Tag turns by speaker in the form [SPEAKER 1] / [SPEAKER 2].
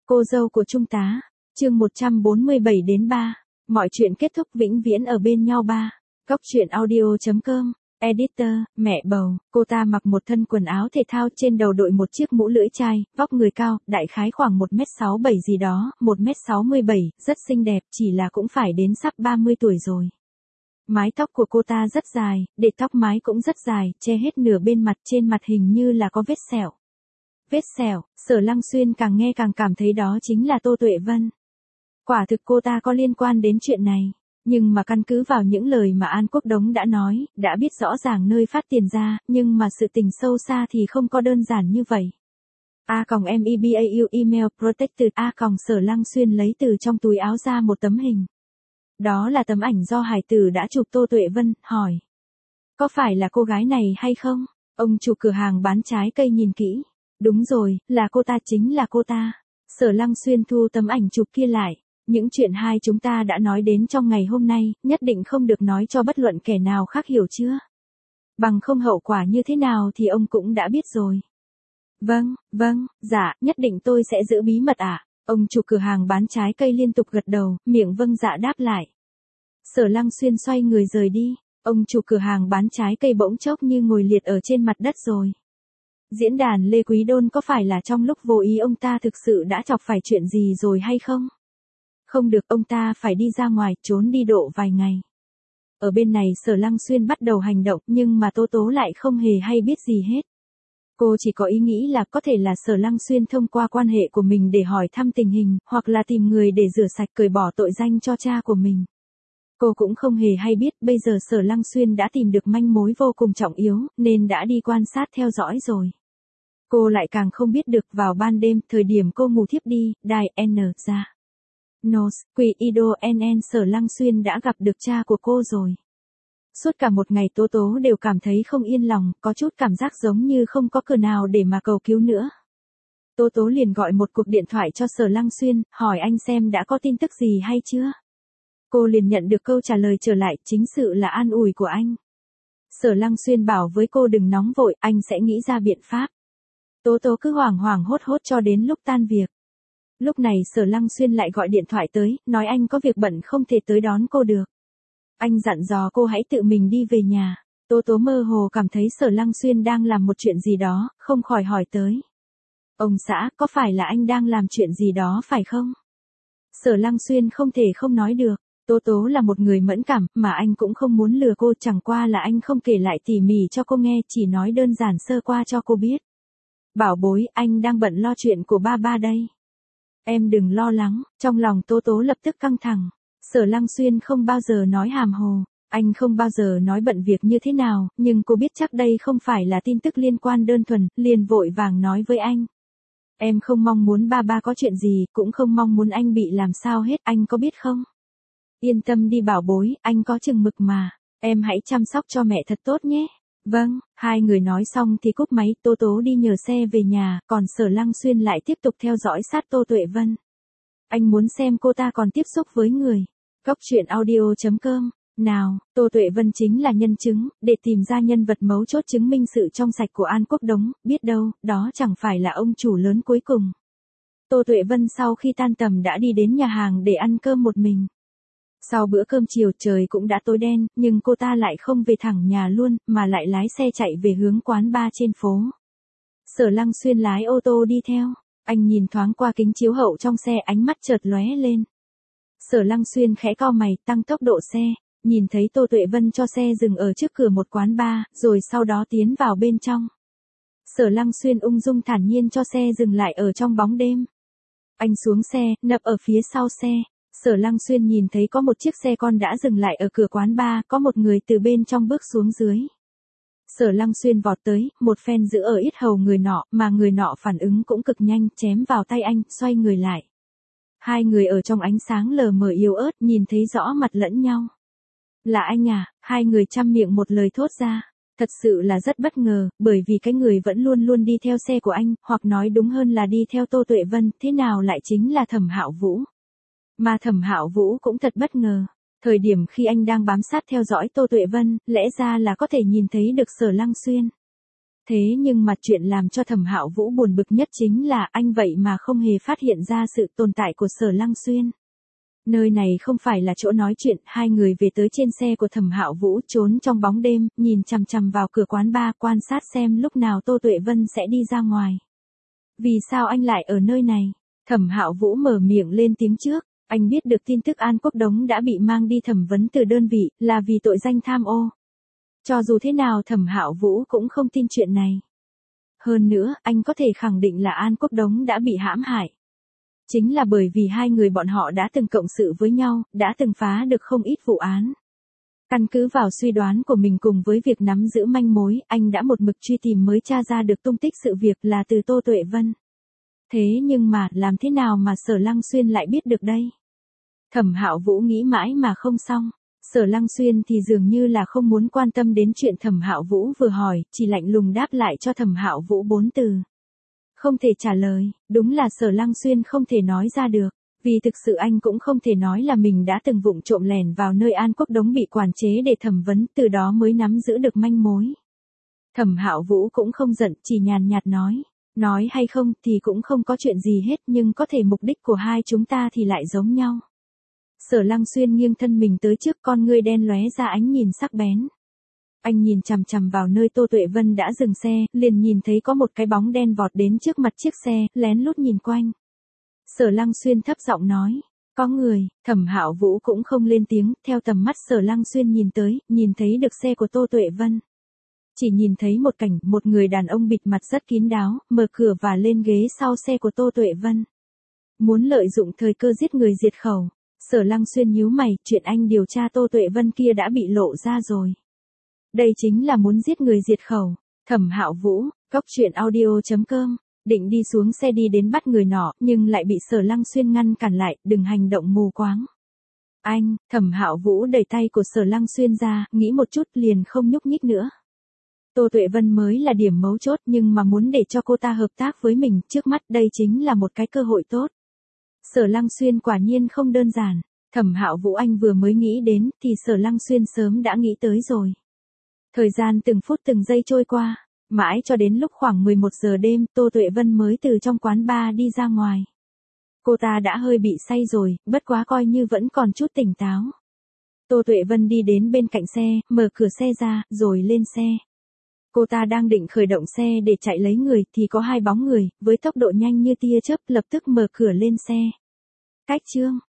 [SPEAKER 1] Cô dâu của Trung tá. Chương 147 đến 3. Mọi chuyện kết thúc vĩnh viễn ở bên nhau 3. Góc truyện audio.com. Editor, mẹ bầu, cô ta mặc một thân quần áo thể thao, trên đầu đội một chiếc mũ lưỡi chai, vóc người cao, đại khái khoảng 1m67 gì đó, 1m67, rất xinh đẹp, chỉ là cũng phải đến sắp 30 tuổi rồi. Mái tóc của cô ta rất dài, để tóc mái cũng rất dài, che hết nửa bên mặt, trên mặt hình như là có vết sẹo. Vết sẹo, Sở Lăng Xuyên càng nghe càng cảm thấy đó chính là Tô Tuệ Vân. Quả thực cô ta có liên quan đến chuyện này, nhưng mà căn cứ vào những lời mà An Quốc Đống đã nói, đã biết rõ ràng nơi phát tiền ra, nhưng mà sự tình sâu xa thì không có đơn giản như vậy. @mebau email protected Sở Lăng Xuyên lấy từ trong túi áo ra một tấm hình. Đó là tấm ảnh do hải tử đã chụp Tô Tuệ Vân, hỏi. Có phải là cô gái này hay không? Ông chủ cửa hàng bán trái cây nhìn kỹ. Đúng rồi, là cô ta, chính là cô ta. Sở Lăng Xuyên thu tấm ảnh chụp kia lại. Những chuyện hai chúng ta đã nói đến trong ngày hôm nay, nhất định không được nói cho bất luận kẻ nào khác, hiểu chưa? Bằng không hậu quả như thế nào thì ông cũng đã biết rồi. Vâng, dạ, nhất định tôi sẽ giữ bí mật ạ. Ông chủ cửa hàng bán trái cây liên tục gật đầu, miệng vâng dạ đáp lại. Sở Lăng Xuyên xoay người rời đi, ông chủ cửa hàng bán trái cây bỗng chốc như ngồi liệt ở trên mặt đất rồi. Diễn đàn Lê Quý Đôn, có phải là trong lúc vô ý ông ta thực sự đã chọc phải chuyện gì rồi hay không? Không được, ông ta phải đi ra ngoài, trốn đi độ vài ngày. Ở bên này Sở Lăng Xuyên bắt đầu hành động, nhưng mà Tố Tố lại không hề hay biết gì hết. Cô chỉ có ý nghĩ là có thể là Sở Lăng Xuyên thông qua quan hệ của mình để hỏi thăm tình hình, hoặc là tìm người để rửa sạch, cởi bỏ tội danh cho cha của mình. Cô cũng không hề hay biết, bây giờ Sở Lăng Xuyên đã tìm được manh mối vô cùng trọng yếu, nên đã đi quan sát theo dõi rồi. Cô lại càng không biết được, vào ban đêm, thời điểm cô ngủ thiếp đi, đài N ra. Nos, Quỷ Ido NN, Sở Lăng Xuyên đã gặp được cha của cô rồi. Suốt cả một ngày Tố Tố đều cảm thấy không yên lòng, có chút cảm giác giống như không có cửa nào để mà cầu cứu nữa. Tố Tố liền gọi một cuộc điện thoại cho Sở Lăng Xuyên, hỏi anh xem đã có tin tức gì hay chưa. Cô liền nhận được câu trả lời trở lại, chính sự là an ủi của anh. Sở Lăng Xuyên bảo với cô đừng nóng vội, anh sẽ nghĩ ra biện pháp. Tố Tố cứ hoảng hoảng hốt hốt cho đến lúc tan việc. Lúc này Sở Lăng Xuyên lại gọi điện thoại tới, nói anh có việc bận không thể tới đón cô được. Anh dặn dò cô hãy tự mình đi về nhà. Tố Tố mơ hồ cảm thấy Sở Lăng Xuyên đang làm một chuyện gì đó, không khỏi hỏi tới. Ông xã, có phải là anh đang làm chuyện gì đó phải không? Sở Lăng Xuyên không thể không nói được. Tố Tố là một người mẫn cảm, mà anh cũng không muốn lừa cô, chẳng qua là anh không kể lại tỉ mỉ cho cô nghe, chỉ nói đơn giản sơ qua cho cô biết. Bảo bối, anh đang bận lo chuyện của ba đây. Em đừng lo lắng, trong lòng Tố Tố lập tức căng thẳng. Sở Lăng Xuyên không bao giờ nói hàm hồ, anh không bao giờ nói bận việc như thế nào, nhưng cô biết chắc đây không phải là tin tức liên quan đơn thuần, liền vội vàng nói với anh. Em không mong muốn ba có chuyện gì, cũng không mong muốn anh bị làm sao hết, anh có biết không? Yên tâm đi bảo bối, anh có chừng mực mà, em hãy chăm sóc cho mẹ thật tốt nhé. Vâng, hai người nói xong thì cúp máy, Tố Tố đi nhờ xe về nhà, còn Sở Lăng Xuyên lại tiếp tục theo dõi sát Tô Tuệ Vân. Anh muốn xem cô ta còn tiếp xúc với người. Góc truyện audio.com. Nào, Tô Tuệ Vân chính là nhân chứng, để tìm ra nhân vật mấu chốt chứng minh sự trong sạch của An Quốc Đống, biết đâu, đó chẳng phải là ông chủ lớn cuối cùng. Tô Tuệ Vân sau khi tan tầm đã đi đến nhà hàng để ăn cơm một mình. Sau bữa cơm chiều trời cũng đã tối đen, nhưng cô ta lại không về thẳng nhà luôn, mà lại lái xe chạy về hướng quán bar trên phố. Sở Lăng Xuyên lái ô tô đi theo, anh nhìn thoáng qua kính chiếu hậu trong xe, ánh mắt chợt lóe lên. Sở Lăng Xuyên khẽ cau mày, tăng tốc độ xe, nhìn thấy Tô Tuệ Vân cho xe dừng ở trước cửa một quán bar, rồi sau đó tiến vào bên trong. Sở Lăng Xuyên ung dung thản nhiên cho xe dừng lại ở trong bóng đêm. Anh xuống xe, nấp ở phía sau xe. Sở Lăng Xuyên nhìn thấy có một chiếc xe con đã dừng lại ở cửa quán bar, có một người từ bên trong bước xuống dưới. Sở Lăng Xuyên vọt tới, một phen giữ ở yết hầu người nọ, mà người nọ phản ứng cũng cực nhanh, chém vào tay anh, xoay người lại. Hai người ở trong ánh sáng lờ mờ yếu ớt, nhìn thấy rõ mặt lẫn nhau. Là anh à, hai người chăm miệng một lời thốt ra. Thật sự là rất bất ngờ, bởi vì cái người vẫn luôn luôn đi theo xe của anh, hoặc nói đúng hơn là đi theo Tô Tuệ Vân, thế nào lại chính là Thẩm Hạo Vũ. Mà Thẩm Hạo Vũ cũng thật bất ngờ. Thời điểm khi anh đang bám sát theo dõi Tô Tuệ Vân, lẽ ra là có thể nhìn thấy được Sở Lăng Xuyên. Thế nhưng mà chuyện làm cho Thẩm Hạo Vũ buồn bực nhất chính là anh vậy mà không hề phát hiện ra sự tồn tại của Sở Lăng Xuyên. Nơi này không phải là chỗ nói chuyện, hai người về tới trên xe của Thẩm Hạo Vũ trốn trong bóng đêm, nhìn chằm chằm vào cửa quán bar quan sát xem lúc nào Tô Tuệ Vân sẽ đi ra ngoài. Vì sao anh lại ở nơi này? Thẩm Hạo Vũ mở miệng lên tiếng trước, anh biết được tin tức An Quốc Đống đã bị mang đi thẩm vấn từ đơn vị, là vì tội danh tham ô. Cho dù thế nào Thẩm Hạo Vũ cũng không tin chuyện này. Hơn nữa, anh có thể khẳng định là An Quốc Đống đã bị hãm hại. Chính là bởi vì hai người bọn họ đã từng cộng sự với nhau, đã từng phá được không ít vụ án. Căn cứ vào suy đoán của mình cùng với việc nắm giữ manh mối, anh đã một mực truy tìm mới tra ra được tung tích sự việc là từ Tô Tuệ Vân. Thế nhưng mà, làm thế nào mà Sở Lăng Xuyên lại biết được đây? Thẩm Hạo Vũ nghĩ mãi mà không xong. Sở Lăng Xuyên thì dường như là không muốn quan tâm đến chuyện Thẩm Hạo Vũ vừa hỏi, chỉ lạnh lùng đáp lại cho Thẩm Hạo Vũ 4 từ. Không thể trả lời, đúng là Sở Lăng Xuyên không thể nói ra được, vì thực sự anh cũng không thể nói là mình đã từng vụng trộm lẻn vào nơi An Quốc Đống bị quản chế để thẩm vấn, từ đó mới nắm giữ được manh mối. Thẩm Hạo Vũ cũng không giận, chỉ nhàn nhạt nói hay không thì cũng không có chuyện gì hết, nhưng có thể mục đích của hai chúng ta thì lại giống nhau. Sở Lăng Xuyên nghiêng thân mình tới trước, con ngươi đen lóe ra ánh nhìn sắc bén. Anh nhìn chằm chằm vào nơi Tô Tuệ Vân đã dừng xe, liền nhìn thấy có một cái bóng đen vọt đến trước mặt chiếc xe, lén lút nhìn quanh. Sở Lăng Xuyên thấp giọng nói, có người. Thẩm Hạo Vũ cũng không lên tiếng, theo tầm mắt Sở Lăng Xuyên nhìn tới, nhìn thấy được xe của Tô Tuệ Vân. Chỉ nhìn thấy một cảnh, một người đàn ông bịt mặt rất kín đáo, mở cửa và lên ghế sau xe của Tô Tuệ Vân. Muốn lợi dụng thời cơ giết người diệt khẩu. Sở Lăng Xuyên nhíu mày, chuyện anh điều tra Tô Tuệ Vân kia đã bị lộ ra rồi. Đây chính là muốn giết người diệt khẩu. Thẩm Hạo Vũ, coctruyện.audio.com, định đi xuống xe đi đến bắt người nọ, nhưng lại bị Sở Lăng Xuyên ngăn cản lại, đừng hành động mù quáng. Anh, Thẩm Hạo Vũ đẩy tay của Sở Lăng Xuyên ra, nghĩ một chút liền không nhúc nhích nữa. Tô Tuệ Vân mới là điểm mấu chốt, nhưng mà muốn để cho cô ta hợp tác với mình, trước mắt đây chính là một cái cơ hội tốt. Sở Lăng Xuyên quả nhiên không đơn giản. Thẩm Hạo Vũ anh vừa mới nghĩ đến, thì Sở Lăng Xuyên sớm đã nghĩ tới rồi. Thời gian từng phút từng giây trôi qua, mãi cho đến lúc khoảng 11 giờ đêm, Tô Tuệ Vân mới từ trong quán bar đi ra ngoài. Cô ta đã hơi bị say rồi, bất quá coi như vẫn còn chút tỉnh táo. Tô Tuệ Vân đi đến bên cạnh xe, mở cửa xe ra, rồi lên xe. Cô ta đang định khởi động xe để chạy lấy người, thì có hai bóng người, với tốc độ nhanh như tia chớp lập tức mở cửa lên xe. Cách chương